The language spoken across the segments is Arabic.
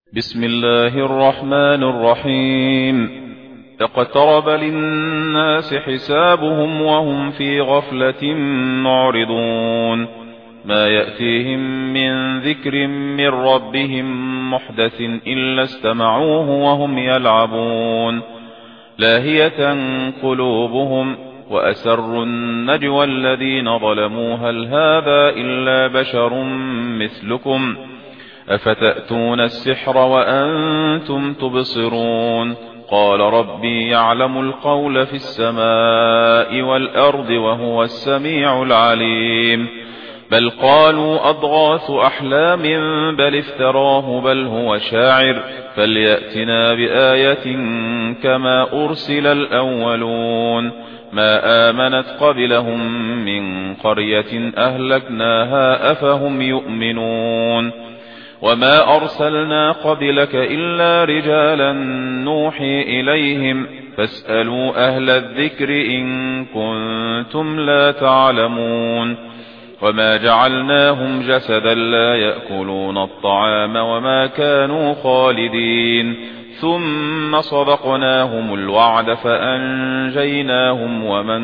بسم الله الرحمن الرحيم. اقترب للناس حسابهم وهم في غفلة معرضون. ما يأتيهم من ذكر من ربهم محدث إلا استمعوه وهم يلعبون. لاهية قلوبهم وأسروا النجوى الذين ظلموا هل هذا إلا بشر مثلكم أفتأتون السحر وأنتم تبصرون. قال ربي يعلم القول في السماء والأرض وهو السميع العليم. بل قالوا أضغاث أحلام بل افتراه بل هو شاعر فليأتنا بآية كما أرسل الأولون. ما آمنت قبلهم من قرية أهلكناها أفهم يؤمنون. وما أرسلنا قبلك إلا رجالا نوحي إليهم فاسألوا أهل الذكر إن كنتم لا تعلمون. وما جعلناهم جسدا لا يأكلون الطعام وما كانوا خالدين. ثم صدقناهم الوعد فأنجيناهم ومن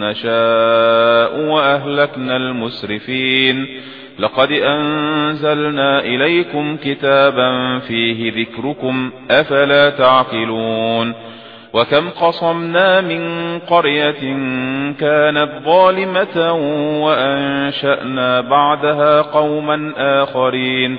نشاء وأهلكنا المسرفين. لقد أنزلنا إليكم كتابا فيه ذكركم أفلا تعقلون. وكم قصمنا من قرية كانت ظالمة وأنشأنا بعدها قوما آخرين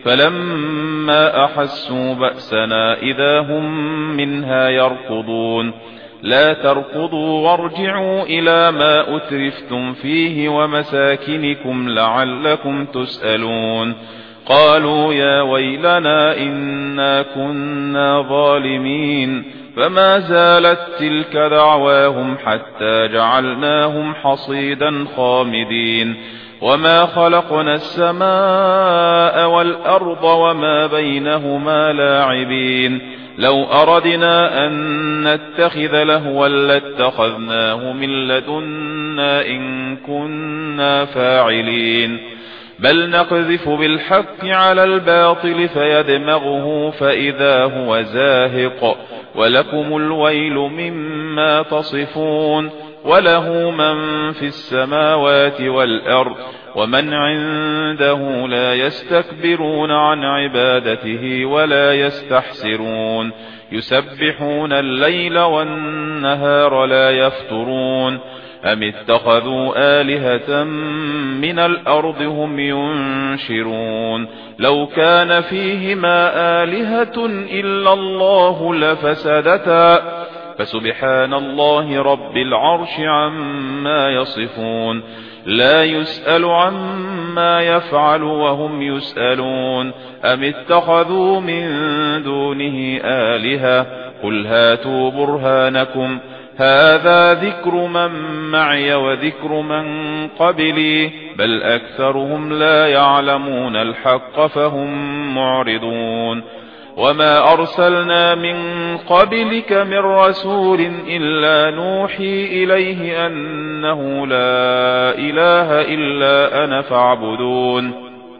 فلما أحسوا بأسنا إذا هم منها يركضون. لا تركضوا وارجعوا إلى ما أترفتم فيه ومساكنكم لعلكم تسألون. قالوا يا ويلنا إنا كنا ظالمين. فما زالت تلك دعواهم حتى جعلناهم حصيدا خامدين. وما خلقنا السماء والأرض وما بينهما لاعبين. لو أردنا أن نتخذ لهوا لاتخذناه من لدنا إن كنا فاعلين. بل نقذف بالحق على الباطل فيدمغه فإذا هو زاهق ولكم الويل مما تصفون. وله من في السماوات والأرض ومن عنده لا يستكبرون عن عبادته ولا يستحسرون. يسبحون الليل والنهار لا يفترون. أم اتخذوا آلهة من الأرض هم ينشرون. لو كان فيهما آلهة إلا الله لفسدتا فسبحان الله رب العرش عما يصفون. لا يسأل عما يفعل وهم يسألون. أم اتخذوا من دونه آلهة قل هاتوا برهانكم هذا ذكر من معي وذكر من قبلي بل أكثرهم لا يعلمون الحق فهم معرضون. وما أرسلنا من قبلك من رسول إلا نوحي إليه أنه لا إله إلا أنا فاعبدون.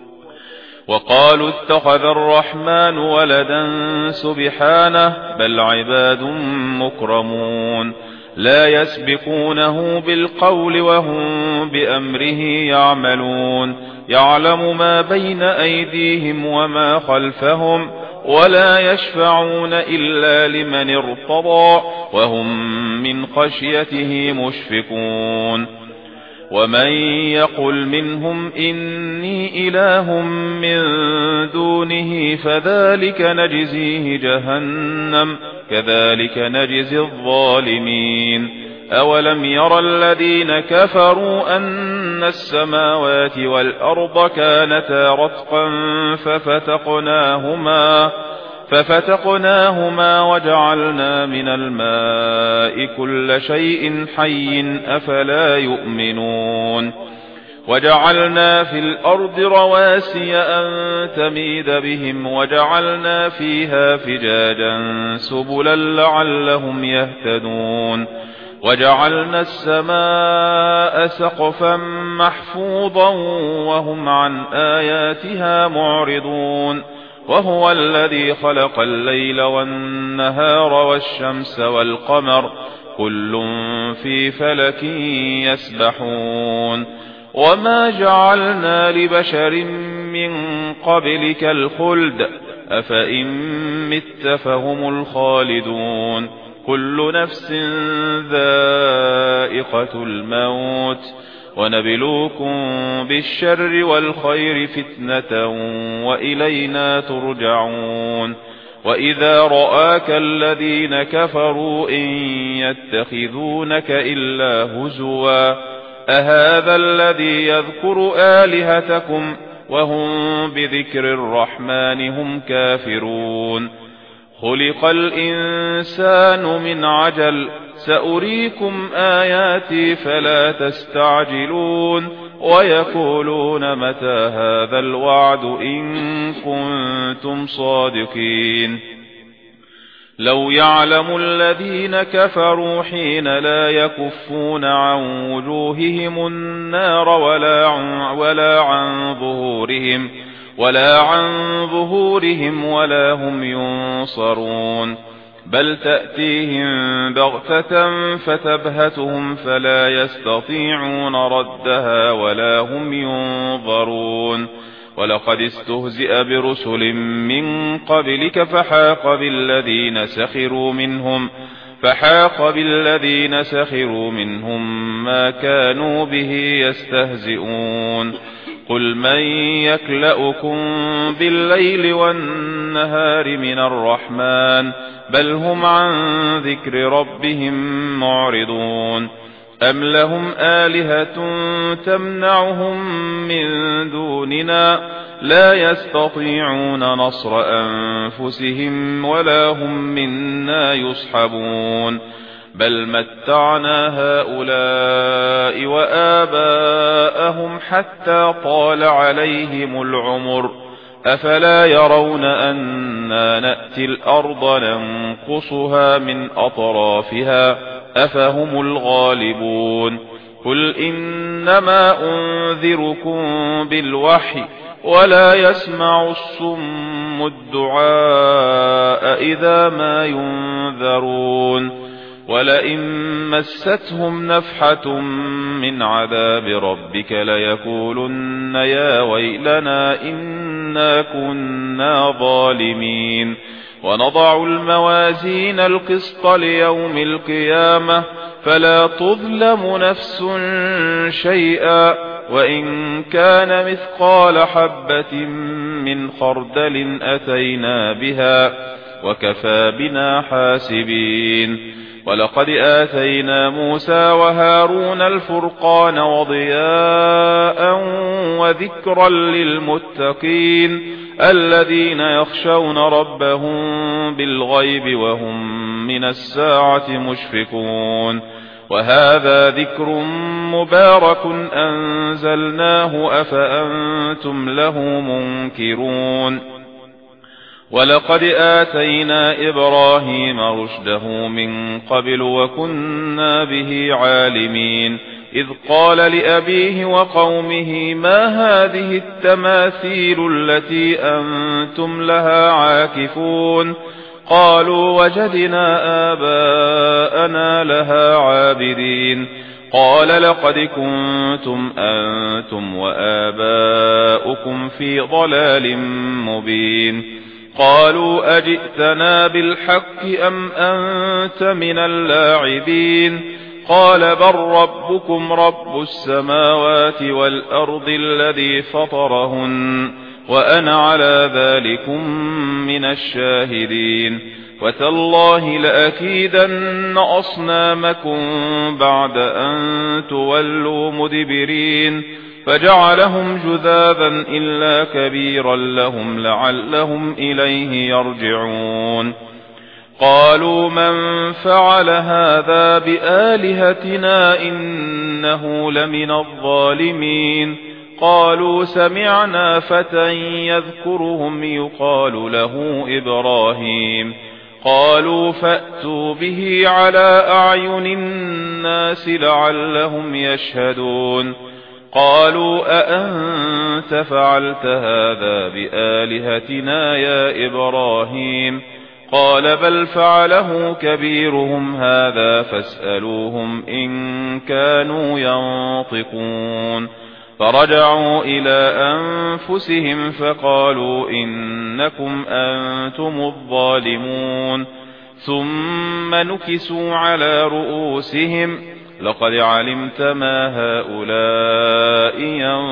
وقالوا اتخذ الرحمن ولدا سبحانه بل عباد مكرمون. لا يسبقونه بالقول وهم بأمره يعملون. يعلم ما بين أيديهم وما خلفهم ولا يشفعون إلا لمن ارتضى وهم من خشيته مشفقون. ومن يقل منهم إني إله من دونه فذلك نجزيه جهنم كذلك نجزي الظالمين. أولم ير الذين كفروا أن السماوات والأرض كانتا رتقا ففتقناهما وجعلنا من الماء كل شيء حي أفلا يؤمنون. وجعلنا في الأرض رواسي أن تميد بهم وجعلنا فيها فجاجا سبلا لعلهم يهتدون. وجعلنا السماء سقفا محفوظا وهم عن آياتها معرضون. وهو الذي خلق الليل والنهار والشمس والقمر كل في فلك يسبحون وما جعلنا لبشر من قبلك الخلد أفإن مت فهم الخالدون كل نفس ذائقة الموت ونبلوكم بالشر والخير فتنة وإلينا ترجعون وإذا رآك الذين كفروا إن يتخذونك إلا هزوا أهذا الذي يذكر آلهتكم وهم بذكر الرحمن هم كافرون خلق الإنسان من عجل سأريكم آياتي فلا تستعجلون ويقولون متى هذا الوعد إن كنتم صادقين لو يعلم الذين كفروا حين لا يكفون عن وجوههم النار ولا عن ظهورهم ولا هم ينصرون بل تأتيهم بغتة فتبهتهم فلا يستطيعون ردها ولا هم ينظرون ولقد استهزئ برسل من قبلك فحاق بالذين سخروا منهم ما كانوا به يستهزئون قل من يكلؤكم بالليل والنهار من الرحمن بل هم عن ذكر ربهم معرضون أم لهم آلهة تمنعهم من دوننا لا يستطيعون نصر أنفسهم ولا هم منا يصحبون بل متعنا هؤلاء وآباءهم حتى طال عليهم العمر أفلا يرون أنا نأتي الأرض ننقصها من أطرافها أفهم الغالبون قل إنما أنذركم بالوحي ولا يسمع الصم الدعاء إذا ما ينذرون ولئن مستهم نفحة من عذاب ربك ليقولن يا ويلنا إنا كنا ظالمين ونضع الموازين القسط ليوم القيامة فلا تظلم نفس شيئا وإن كان مثقال حبة من خردل أتينا بها وكفى بنا حاسبين ولقد آتينا موسى وهارون الفرقان وضياء وذكرا للمتقين الذين يخشون ربهم بالغيب وهم من الساعة مشفقون وهذا ذكر مبارك أنزلناه أفأنتم له منكرون ولقد آتينا إبراهيم رشده من قبل وكنا به عالمين إذ قال لأبيه وقومه ما هذه التماثيل التي أنتم لها عاكفون قالوا وجدنا آباءنا لها عابدين قال لقد كنتم أنتم وآباؤكم في ضلال مبين قالوا أجئتنا بالحق أم أنت من اللاعبين قال بل ربكم رب السماوات والأرض الذي فطرهن وأنا على ذلكم من الشاهدين وتالله لأكيدن أصنامكم بعد أن تولوا مدبرين فجعلهم جذاذا إلا كبيرا لهم لعلهم إليه يرجعون قالوا من فعل هذا بآلهتنا إنه لمن الظالمين قالوا سمعنا فتى يذكرهم يقال له إبراهيم قالوا فأتوا به على أعين الناس لعلهم يشهدون قالوا أأنت فعلت هذا بآلهتنا يا إبراهيم قال بل فعله كبيرهم هذا فاسألوهم إن كانوا ينطقون فرجعوا إلى أنفسهم فقالوا إنكم أنتم الظالمون ثم نكسوا على رؤوسهم لقد علمت ما هؤلاء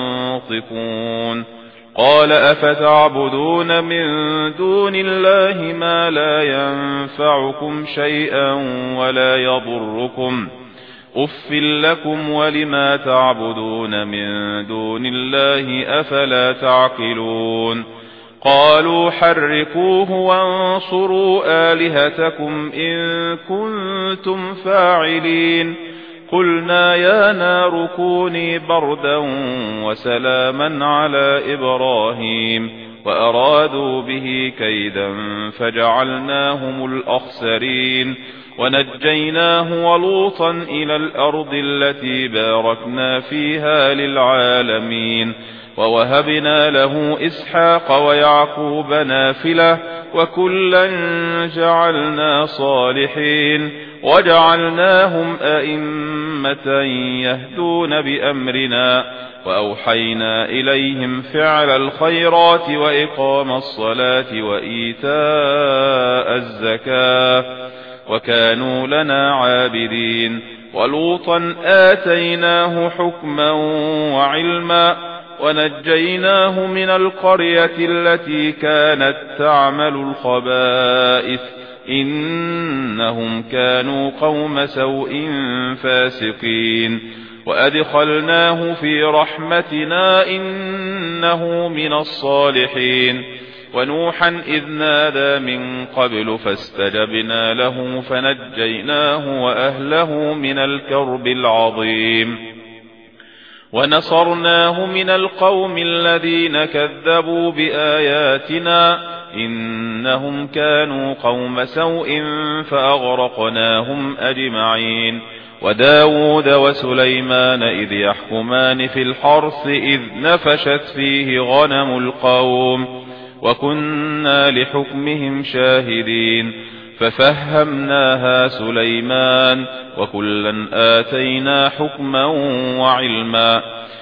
ينطقون قال أفتعبدون من دون الله ما لا ينفعكم شيئا ولا يضركم أف لكم ولما تعبدون من دون الله أفلا تعقلون قالوا حرقوه وانصروا آلهتكم إن كنتم فاعلين قلنا يا نار كوني بردا وسلاما على إبراهيم وأرادوا به كيدا فجعلناهم الأخسرين ونجيناه ولوطا إلى الأرض التي باركنا فيها للعالمين ووهبنا له إسحاق ويعقوب نافلة وكلا جعلنا صالحين وجعلناهم أئمة يهدون بأمرنا وأوحينا إليهم فعل الخيرات وإقام الصلاة وإيتاء الزكاة وكانوا لنا عابدين ولوطا آتيناه حكما وعلما ونجيناه من القرية التي كانت تعمل الخبائث إنهم كانوا قوم سوء فاسقين وأدخلناه في رحمتنا إنه من الصالحين ونوحا إذ نادى من قبل فاستجبنا له فنجيناه وأهله من الكرب العظيم ونصرناه من القوم الذين كذبوا بآياتنا إنهم كانوا قوم سوء فأغرقناهم أجمعين وداود وسليمان إذ يحكمان في الحرث إذ نفشت فيه غنم القوم وكنا لحكمهم شاهدين ففهمناها سليمان وكلا آتينا حكما وعلما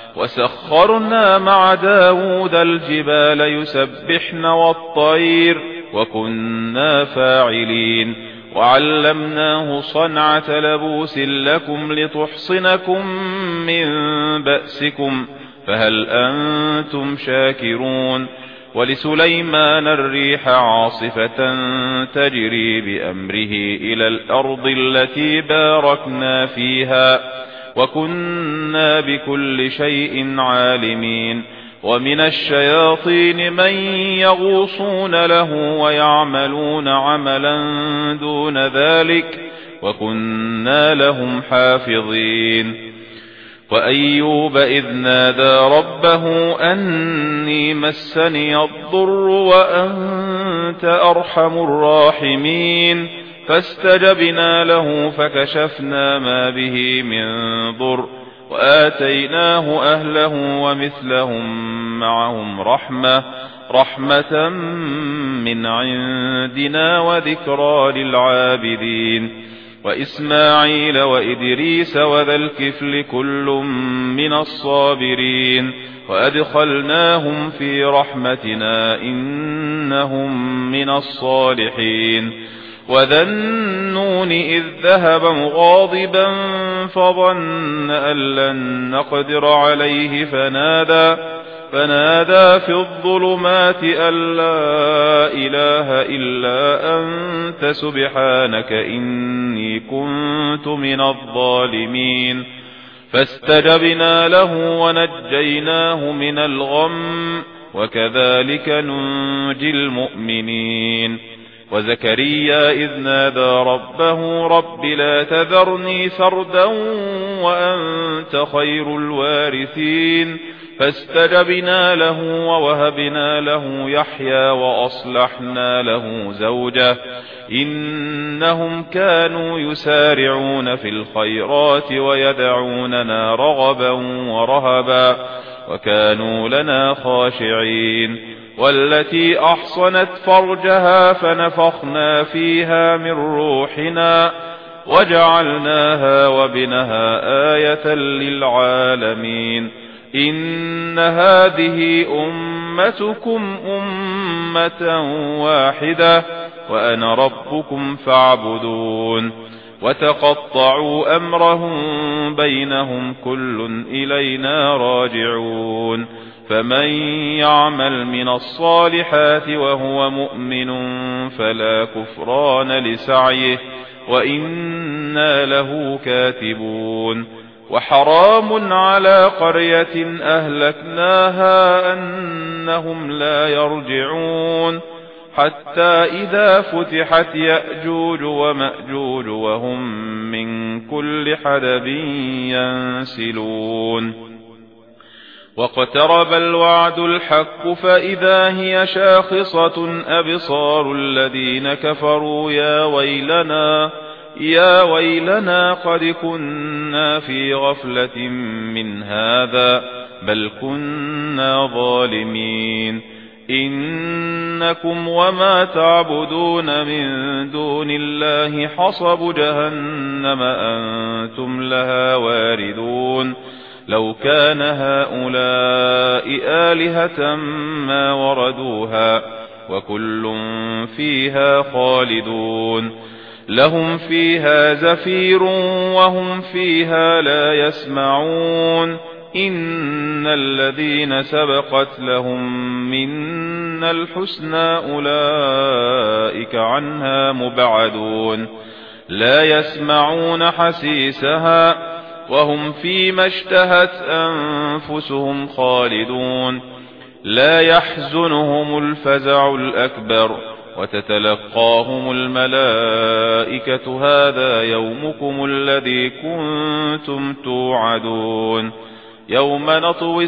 وسخرنا مع داود الجبال يسبحن والطير وكنا فاعلين وعلمناه صنعة لبوس لكم لتحصنكم من بأسكم فهل أنتم شاكرون ولسليمان الريح عاصفة تجري بأمره إلى الأرض التي باركنا فيها وكنا بكل شيء عالمين ومن الشياطين من يغوصون له ويعملون عملا دون ذلك وكنا لهم حافظين وأيوب إذ نادى ربه أني مسني الضر وأنت أرحم الراحمين فاستجبنا له فكشفنا ما به من ضر وآتيناه أهله ومثلهم معهم رحمة من عندنا وذكرى للعابدين وإسماعيل وإدريس وذا الكفل كل من الصابرين وأدخلناهم في رحمتنا إنهم من الصالحين وذا النون إذ ذهب مغاضبا فظن أن لن نقدر عليه فنادى في الظلمات أن لا إله إلا أنت سبحانك إني كنت من الظالمين فاستجبنا له ونجيناه من الغم وكذلك ننجي المؤمنين وزكريا إذ نادى ربه رب لا تذرني فردا وأنت خير الوارثين فاستجبنا له ووهبنا له يحيى وأصلحنا له زوجه إنهم كانوا يسارعون في الخيرات ويدعوننا رغبا ورهبا وكانوا لنا خاشعين والتي أحصنت فرجها فنفخنا فيها من روحنا وجعلناها وابنها آية للعالمين إن هذه أمتكم أمة واحدة وأنا ربكم فاعبدون وتقطعوا أمرهم بينهم كل إلينا راجعون فمن يعمل من الصالحات وهو مؤمن فلا كفران لسعيه وإنا له كاتبون وحرام على قرية أهلكناها أنهم لا يرجعون حتى إذا فتحت يأجوج ومأجوج وهم من كل حدب ينسلون واقترب الوعد الحق فإذا هي شاخصة أبصار الذين كفروا يا ويلنا قد كنا في غفلة من هذا بل كنا ظالمين إنكم وما تعبدون من دون الله حصب جهنم أنتم لها واردون لو كان هؤلاء آلهة ما وردوها وكل فيها خالدون لهم فيها زفير وهم فيها لا يسمعون إن الذين سبقت لهم منا الحسنى أولئك عنها مبعدون لا يسمعون حسيسها وهم فيما اشتهت أنفسهم خالدون لا يحزنهم الفزع الأكبر وتتلقاهم الملائكة هذا يومكم الذي كنتم توعدون يوم نطوي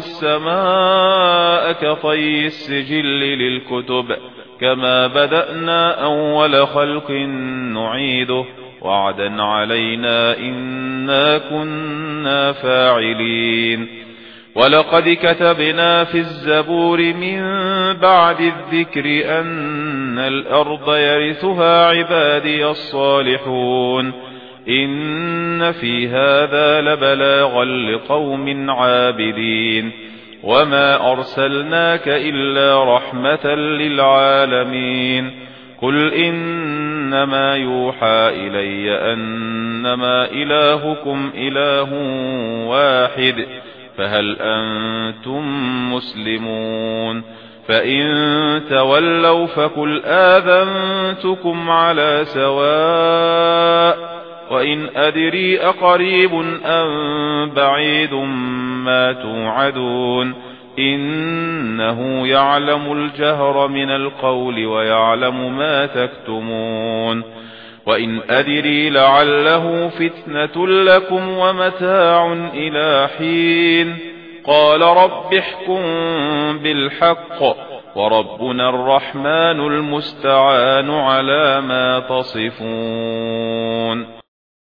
السماء كطي السجل للكتب كما بدأنا أول خلق نعيده وعدا علينا إنا كنا فاعلين ولقد كتبنا في الزبور من بعد الذكر أن الأرض يرثها عبادي الصالحون إن في هذا لبلاغا لقوم عابدين وما أرسلناك إلا رحمة للعالمين قل إنما يوحى إلي أنما إلهكم إله واحد فهل أنتم مسلمون فإن تولوا فقل آذنتكم على سواء وإن أدري أقريب أم بعيد ما توعدون إنه يعلم الجهر من القول ويعلم ما تكتمون وإن أدري لعله فتنة لكم ومتاع إلى حين قال رب احكم بالحق وربنا الرحمن المستعان على ما تصفون